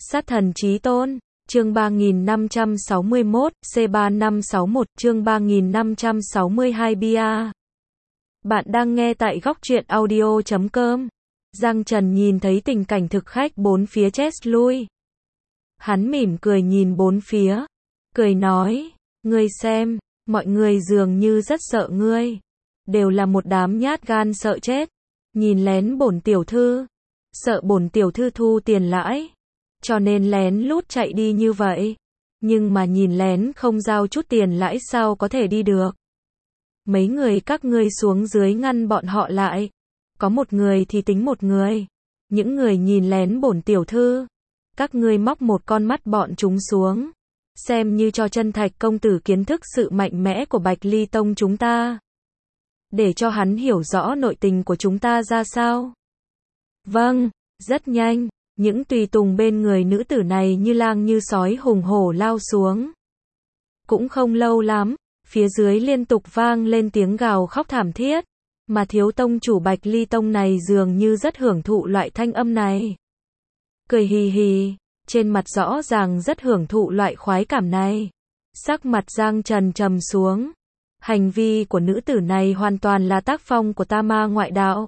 Sát thần chí tôn, chương 3561, C3561, chương 3562 bia. Bạn đang nghe tại góc truyện audio.com. Giang Trần nhìn thấy tình cảnh thực khách bốn phía chết lui. Hắn mỉm cười nhìn bốn phía, cười nói, ngươi xem, mọi người dường như rất sợ ngươi. Đều là một đám nhát gan sợ chết. Nhìn lén bổn tiểu thư, sợ bổn tiểu thư thu tiền lãi, cho nên lén lút chạy đi như vậy. Nhưng mà nhìn lén không giao chút tiền lãi sao có thể đi được. Mấy người các ngươi xuống dưới ngăn bọn họ lại. Có một người thì tính một người. Những người nhìn lén bổn tiểu thư, các ngươi móc một con mắt bọn chúng xuống. Xem như cho Chân Thạch công tử kiến thức sự mạnh mẽ của Bạch Ly Tông chúng ta. Để cho hắn hiểu rõ nội tình của chúng ta ra sao. Vâng, rất nhanh, những tùy tùng bên người nữ tử này như lang như sói hùng hổ lao xuống. Cũng không lâu lắm, phía dưới liên tục vang lên tiếng gào khóc thảm thiết, mà thiếu tông chủ Bạch Ly Tông này dường như rất hưởng thụ loại thanh âm này. Cười hì hì, trên mặt rõ ràng rất hưởng thụ loại khoái cảm này. Sắc mặt Giang Trần trầm xuống. Hành vi của nữ tử này hoàn toàn là tác phong của ta ma ngoại đạo.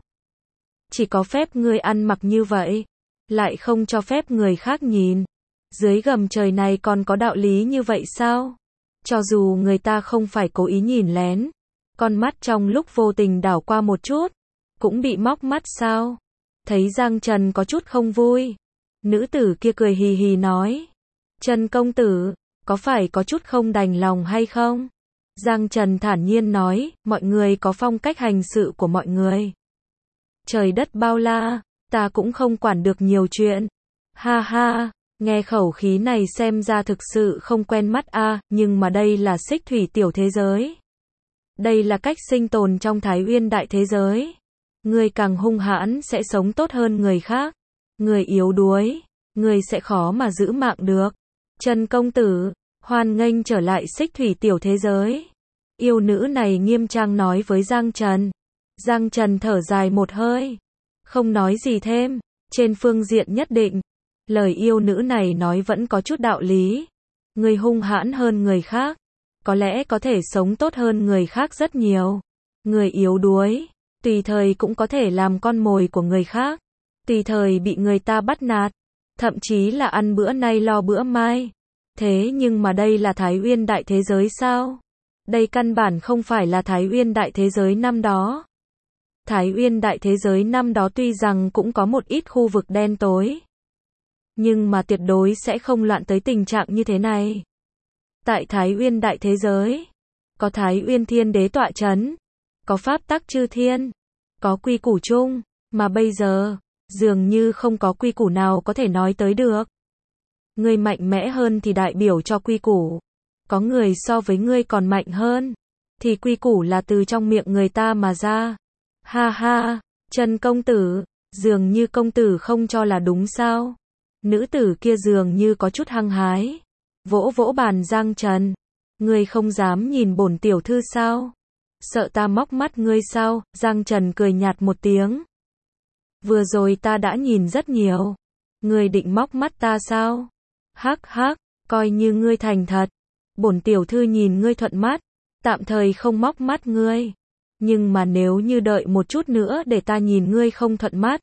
Chỉ có phép ngươi ăn mặc như vậy, lại không cho phép người khác nhìn. Dưới gầm trời này còn có đạo lý như vậy sao? Cho dù người ta không phải cố ý nhìn lén, con mắt trong lúc vô tình đảo qua một chút, cũng bị móc mắt sao? Thấy Giang Trần có chút không vui, nữ tử kia cười hì hì nói, Trần công tử, có phải có chút không đành lòng hay không? Giang Trần thản nhiên nói, mọi người có phong cách hành sự của mọi người. Trời đất bao la, ta cũng không quản được nhiều chuyện. Ha ha, nghe khẩu khí này xem ra thực sự không quen mắt a, nhưng mà đây là Xích Thủy tiểu thế giới. Đây là cách sinh tồn trong Thái Uyên đại thế giới. Người càng hung hãn sẽ sống tốt hơn người khác. Người yếu đuối, người sẽ khó mà giữ mạng được. Trần công tử, hoan nghênh trở lại Xích Thủy tiểu thế giới. Yêu nữ này nghiêm trang nói với Giang Trần. Giang Trần thở dài một hơi, không nói gì thêm. Trên phương diện nhất định, lời yêu nữ này nói vẫn có chút đạo lý. Người hung hãn hơn người khác, có lẽ có thể sống tốt hơn người khác rất nhiều. Người yếu đuối, tùy thời cũng có thể làm con mồi của người khác, tùy thời bị người ta bắt nạt, thậm chí là ăn bữa nay lo bữa mai. Thế nhưng mà đây là Thái Uyên đại thế giới sao? Đây căn bản không phải là Thái Uyên đại thế giới năm đó. Thái Uyên đại thế giới năm đó tuy rằng cũng có một ít khu vực đen tối, nhưng mà tuyệt đối sẽ không loạn tới tình trạng như thế này. Tại Thái Uyên đại thế giới, có Thái Uyên Thiên Đế tọa chấn, có pháp tắc chư thiên, có quy củ chung, mà bây giờ, dường như không có quy củ nào có thể nói tới được. Ngươi mạnh mẽ hơn thì đại biểu cho quy củ. Có người so với ngươi còn mạnh hơn, thì quy củ là từ trong miệng người ta mà ra. Ha ha, Trần công tử, dường như công tử không cho là đúng sao? Nữ tử kia dường như có chút hăng hái, vỗ vỗ bàn Giang Trần. Ngươi không dám nhìn bổn tiểu thư sao? Sợ ta móc mắt ngươi sao? Giang Trần cười nhạt một tiếng. Vừa rồi ta đã nhìn rất nhiều. Ngươi định móc mắt ta sao? Hắc hắc, coi như ngươi thành thật. Bổn tiểu thư nhìn ngươi thuận mắt, tạm thời không móc mắt ngươi. Nhưng mà nếu như đợi một chút nữa để ta nhìn ngươi không thuận mắt,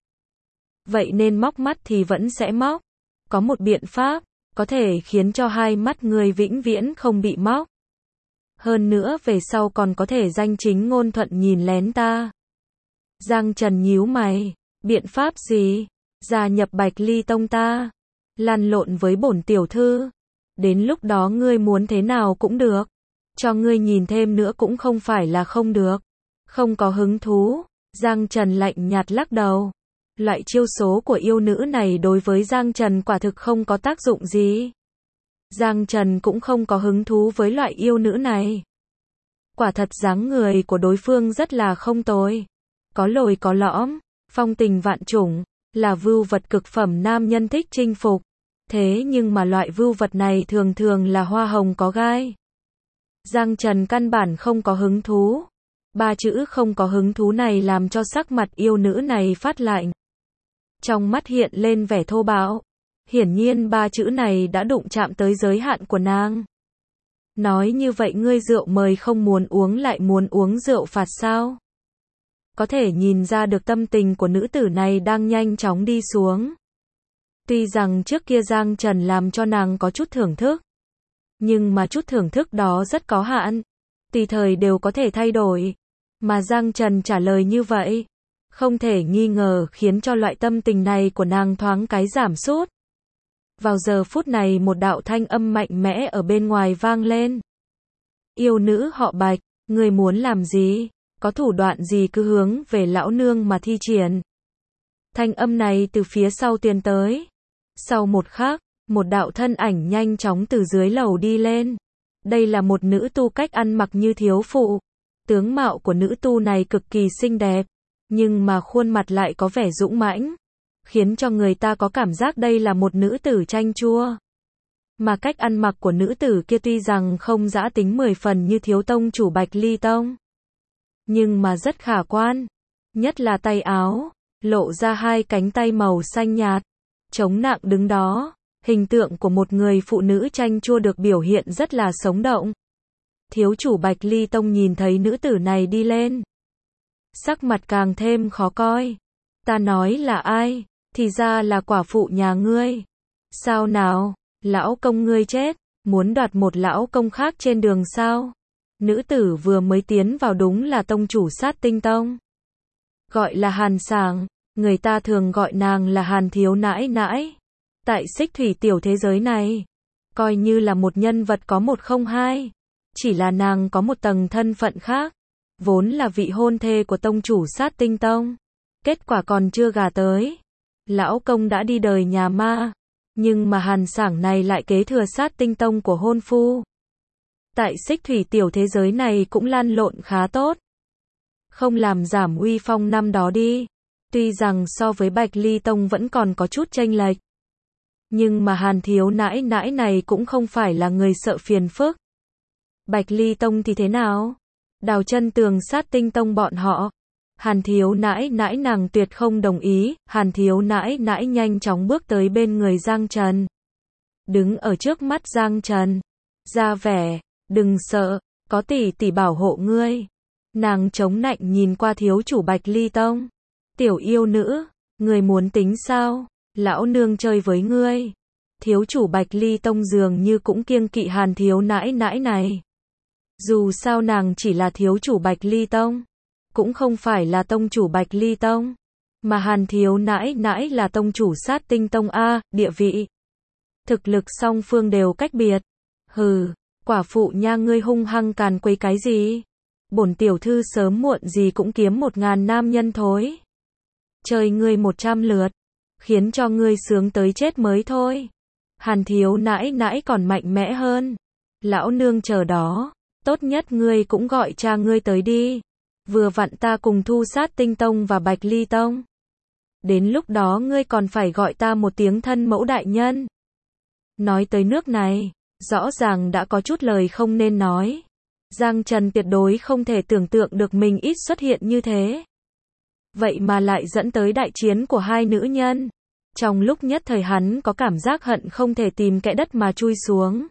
vậy nên móc mắt thì vẫn sẽ móc. Có một biện pháp, có thể khiến cho hai mắt ngươi vĩnh viễn không bị móc. Hơn nữa về sau còn có thể danh chính ngôn thuận nhìn lén ta. Giang Trần nhíu mày, biện pháp gì? Gia nhập Bạch Ly Tông ta, lăn lộn với bổn tiểu thư. Đến lúc đó ngươi muốn thế nào cũng được. Cho ngươi nhìn thêm nữa cũng không phải là không được. Không có hứng thú. Giang Trần lạnh nhạt lắc đầu. Loại chiêu số của yêu nữ này đối với Giang Trần quả thực không có tác dụng gì. Giang Trần cũng không có hứng thú với loại yêu nữ này. Quả thật dáng người của đối phương rất là không tồi. Có lồi có lõm, phong tình vạn chủng, là vưu vật cực phẩm nam nhân thích chinh phục. Thế nhưng mà loại vưu vật này thường thường là hoa hồng có gai. Giang Trần căn bản không có hứng thú. Ba chữ không có hứng thú này làm cho sắc mặt yêu nữ này phát lạnh. Trong mắt hiện lên vẻ thô bạo. Hiển nhiên ba chữ này đã đụng chạm tới giới hạn của nàng. Nói như vậy ngươi rượu mời không muốn uống lại muốn uống rượu phạt sao? Có thể nhìn ra được tâm tình của nữ tử này đang nhanh chóng đi xuống. Tuy rằng trước kia Giang Trần làm cho nàng có chút thưởng thức, nhưng mà chút thưởng thức đó rất có hạn, tùy thời đều có thể thay đổi. Mà Giang Trần trả lời như vậy, không thể nghi ngờ khiến cho loại tâm tình này của nàng thoáng cái giảm sút. Vào giờ phút này một đạo thanh âm mạnh mẽ ở bên ngoài vang lên. Yêu nữ họ Bạch, ngươi muốn làm gì? Có thủ đoạn gì cứ hướng về lão nương mà thi triển. Thanh âm này từ phía sau truyền tới. Sau một khắc, một đạo thân ảnh nhanh chóng từ dưới lầu đi lên. Đây là một nữ tu cách ăn mặc như thiếu phụ. Tướng mạo của nữ tu này cực kỳ xinh đẹp, nhưng mà khuôn mặt lại có vẻ dũng mãnh, khiến cho người ta có cảm giác đây là một nữ tử chanh chua. Mà cách ăn mặc của nữ tử kia tuy rằng không dã tính 10 phần như thiếu tông chủ Bạch Ly Tông, nhưng mà rất khả quan, nhất là tay áo, lộ ra hai cánh tay màu xanh nhạt, chống nặng đứng đó, hình tượng của một người phụ nữ chanh chua được biểu hiện rất là sống động. Thiếu chủ Bạch Ly Tông nhìn thấy nữ tử này đi lên, sắc mặt càng thêm khó coi. Ta nói là ai? Thì ra là quả phụ nhà ngươi. Sao nào? Lão công ngươi chết, muốn đoạt một lão công khác trên đường sao? Nữ tử vừa mới tiến vào đúng là tông chủ Sát Tinh Tông. Gọi là Hàn Sảng, người ta thường gọi nàng là Hàn thiếu nãi nãi. Tại Xích Thủy tiểu thế giới này, coi như là một nhân vật có một không hai. Chỉ là nàng có một tầng thân phận khác, vốn là vị hôn thê của tông chủ Sát Tinh Tông. Kết quả còn chưa gả tới, lão công đã đi đời nhà ma, nhưng mà Hàn Sảng này lại kế thừa Sát Tinh Tông của hôn phu. Tại Xích Thủy tiểu thế giới này cũng lăn lộn khá tốt, không làm giảm uy phong năm đó đi. Tuy rằng so với Bạch Ly Tông vẫn còn có chút chênh lệch, nhưng mà Hàn thiếu nãi nãi này cũng không phải là người sợ phiền phức. Bạch Ly Tông thì thế nào? Đào Chân Tường Sát Tinh Tông bọn họ. Hàn thiếu nãi nãi nàng tuyệt không đồng ý. Hàn thiếu nãi nãi nhanh chóng bước tới bên người Giang Trần, đứng ở trước mắt Giang Trần, ra vẻ, đừng sợ, có tỷ tỷ bảo hộ ngươi. Nàng chống nạnh nhìn qua thiếu chủ Bạch Ly Tông. Tiểu yêu nữ, ngươi muốn tính sao? Lão nương chơi với ngươi. Thiếu chủ Bạch Ly Tông dường như cũng kiêng kỵ Hàn thiếu nãi nãi này. Dù sao nàng chỉ là thiếu chủ Bạch Ly Tông, cũng không phải là tông chủ Bạch Ly Tông, mà Hàn thiếu nãi nãi là tông chủ Sát Tinh Tông a, địa vị, thực lực song phương đều cách biệt. Hừ, quả phụ nha ngươi hung hăng càn quấy cái gì? Bổn tiểu thư sớm muộn gì cũng kiếm 1000 nam nhân thối. Chơi ngươi 100 lượt, khiến cho ngươi sướng tới chết mới thôi. Hàn thiếu nãi nãi còn mạnh mẽ hơn. Lão nương chờ đó, tốt nhất ngươi cũng gọi cha ngươi tới đi. Vừa vặn ta cùng thu Sát Tinh Tông và Bạch Ly Tông. Đến lúc đó ngươi còn phải gọi ta một tiếng thân mẫu đại nhân. Nói tới nước này, rõ ràng đã có chút lời không nên nói. Giang Trần tuyệt đối không thể tưởng tượng được mình ít xuất hiện như thế. Vậy mà lại dẫn tới đại chiến của hai nữ nhân. Trong lúc nhất thời hắn có cảm giác hận không thể tìm kẽ đất mà chui xuống.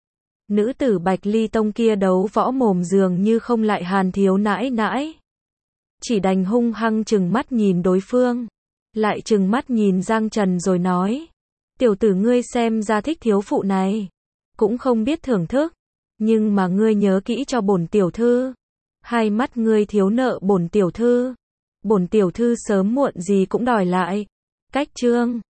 Nữ tử Bạch Ly Tông kia đấu võ mồm dường như không lại Hàn thiếu nãi nãi. Chỉ đành hung hăng trừng mắt nhìn đối phương. Lại trừng mắt nhìn Giang Trần rồi nói. Tiểu tử ngươi xem ra thích thiếu phụ này. Cũng không biết thưởng thức. Nhưng mà ngươi nhớ kỹ cho bổn tiểu thư. Hai mắt ngươi thiếu nợ bổn tiểu thư. Bổn tiểu thư sớm muộn gì cũng đòi lại. Cách chương